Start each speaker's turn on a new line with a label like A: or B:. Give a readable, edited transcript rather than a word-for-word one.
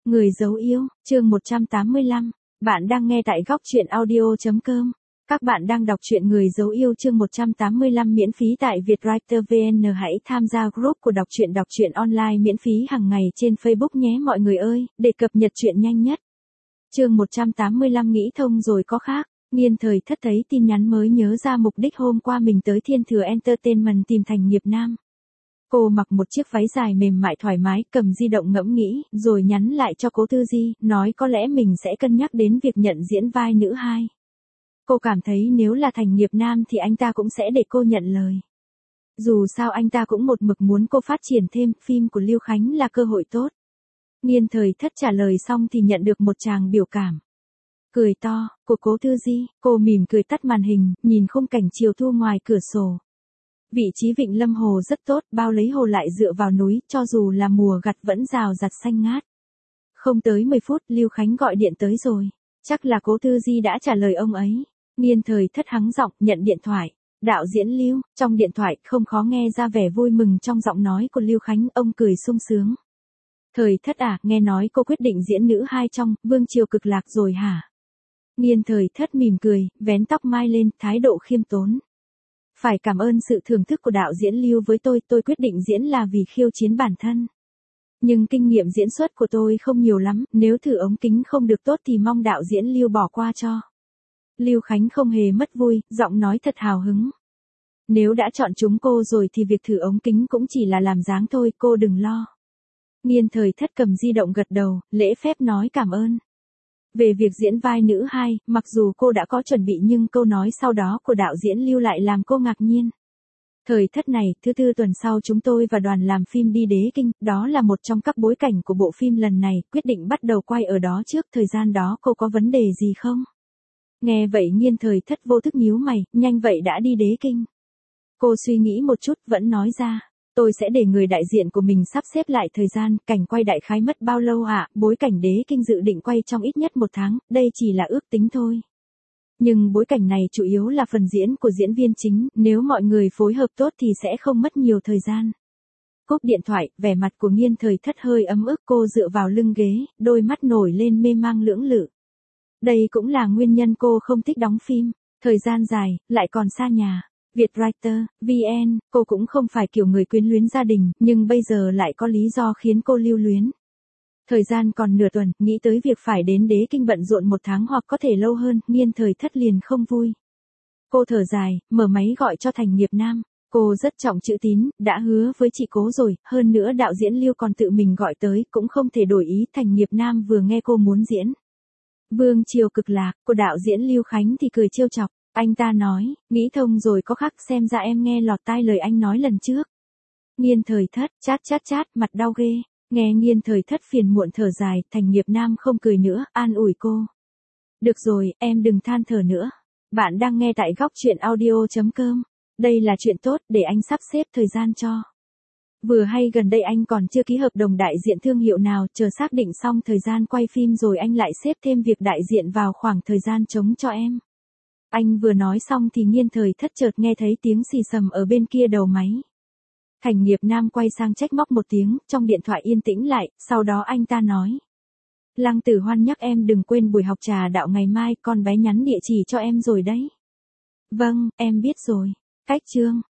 A: Người dấu yêu, chương 185. Bạn đang nghe tại góc truyện audio.com. Các bạn đang đọc truyện Người dấu yêu chương 185 miễn phí tại Vietwriter VN. Hãy tham gia group của đọc truyện online miễn phí hàng ngày trên Facebook nhé mọi người ơi, để cập nhật truyện nhanh nhất. Chương 185 nghĩ thông rồi có khác. Nghiên thời thất thấy tin nhắn mới nhớ ra mục đích hôm qua mình tới Thiên Thừa Entertainment tìm Thành Nghiệp Nam. Cô mặc một chiếc váy dài mềm mại thoải mái, cầm di động ngẫm nghĩ, rồi nhắn lại cho Cố Tư Di, nói có lẽ mình sẽ cân nhắc đến việc nhận diễn vai nữ hai. Cô cảm thấy nếu là Thành Nghiệp Nam thì anh ta cũng sẽ để cô nhận lời. Dù sao anh ta cũng một mực muốn cô phát triển thêm, phim của Lưu Khánh là cơ hội tốt. Nghiên thời thất trả lời xong thì nhận được một tràng biểu cảm. Cười to, của Cố Tư Di, cô mỉm cười tắt màn hình, nhìn khung cảnh chiều thu ngoài cửa sổ. Vị trí vịnh Lâm Hồ rất tốt, bao lấy hồ lại dựa vào núi, cho dù là mùa gặt vẫn rào rạt xanh ngát. Không tới 10 phút, Lưu Khánh gọi điện tới rồi. Chắc là Cố Tư Di đã trả lời ông ấy. Nghiên thời thất hắng giọng, nhận điện thoại. Đạo diễn Lưu, trong điện thoại không khó nghe ra vẻ vui mừng trong giọng nói của Lưu Khánh, ông cười sung sướng. Thời thất à, nghe nói cô quyết định diễn nữ hai trong Vương Triều Cực Lạc rồi hả? Nghiên thời thất mỉm cười, vén tóc mai lên, thái độ khiêm tốn. Phải cảm ơn sự thưởng thức của đạo diễn Lưu với tôi quyết định diễn là vì khiêu chiến bản thân. Nhưng kinh nghiệm diễn xuất của tôi không nhiều lắm, nếu thử ống kính không được tốt thì mong đạo diễn Lưu bỏ qua cho. Lưu Khánh không hề mất vui, giọng nói thật hào hứng. Nếu đã chọn chúng cô rồi thì việc thử ống kính cũng chỉ là làm dáng thôi, cô đừng lo. Nghiên thời thất cầm di động gật đầu, lễ phép nói cảm ơn. Về việc diễn vai nữ hai, mặc dù cô đã có chuẩn bị nhưng câu nói sau đó của đạo diễn Lưu lại làm cô ngạc nhiên. Thời thất này, thứ tư tuần sau chúng tôi và đoàn làm phim đi Đế Kinh, đó là một trong các bối cảnh của bộ phim lần này, quyết định bắt đầu quay ở đó trước, thời gian đó cô có vấn đề gì không? Nghe vậy nghiên thời thất vô thức nhíu mày, nhanh vậy đã đi Đế Kinh. Cô suy nghĩ một chút, vẫn nói ra. Tôi sẽ để người đại diện của mình sắp xếp lại thời gian, cảnh quay đại khái mất bao lâu ạ? Bối cảnh Đế Kinh dự định quay trong ít nhất 1 tháng, đây chỉ là ước tính thôi. Nhưng bối cảnh này chủ yếu là phần diễn của diễn viên chính, nếu mọi người phối hợp tốt thì sẽ không mất nhiều thời gian. Cúp điện thoại, vẻ mặt của nghiên thời thất hơi ấm ức, cô dựa vào lưng ghế, đôi mắt nổi lên mê mang lưỡng lự. Đây cũng là nguyên nhân cô không thích đóng phim, thời gian dài, lại còn xa nhà. Vietwriter, VN, cô cũng không phải kiểu người quyến luyến gia đình, nhưng bây giờ lại có lý do khiến cô lưu luyến. Thời gian còn nửa tuần, nghĩ tới việc phải đến Đế Kinh bận rộn 1 tháng hoặc có thể lâu hơn, nghiên thời thất liền không vui. Cô thở dài, mở máy gọi cho Thành Nghiệp Nam. Cô rất trọng chữ tín, đã hứa với chị Cố rồi, hơn nữa đạo diễn Lưu còn tự mình gọi tới, cũng không thể đổi ý. Thành Nghiệp Nam vừa nghe cô muốn diễn Vương Triều Cực Lạc của đạo diễn Lưu Khánh thì cười trêu chọc. Anh ta nói, nghĩ thông rồi có khác, xem ra em nghe lọt tai lời anh nói lần trước. Nghiên thời thất, chát, mặt đau ghê. Nghe nghiên thời thất phiền muộn thở dài, Thành Nghiệp Nam không cười nữa, an ủi cô. Được rồi, em đừng than thở nữa. Bạn đang nghe tại góc truyện audio.com. Đây là chuyện tốt, để anh sắp xếp thời gian cho. Vừa hay gần đây anh còn chưa ký hợp đồng đại diện thương hiệu nào, chờ xác định xong thời gian quay phim rồi anh lại xếp thêm việc đại diện vào khoảng thời gian trống cho em. Anh vừa nói xong thì nghiên thời thất chợt nghe thấy tiếng xì xầm ở bên kia đầu máy. Thành Nghiệp Nam quay sang trách móc một tiếng, trong điện thoại yên tĩnh lại, sau đó anh ta nói. Lăng Tử Hoan nhắc em đừng quên buổi học trà đạo ngày mai, con bé nhắn địa chỉ cho em rồi đấy. Vâng, em biết rồi. Cách chương.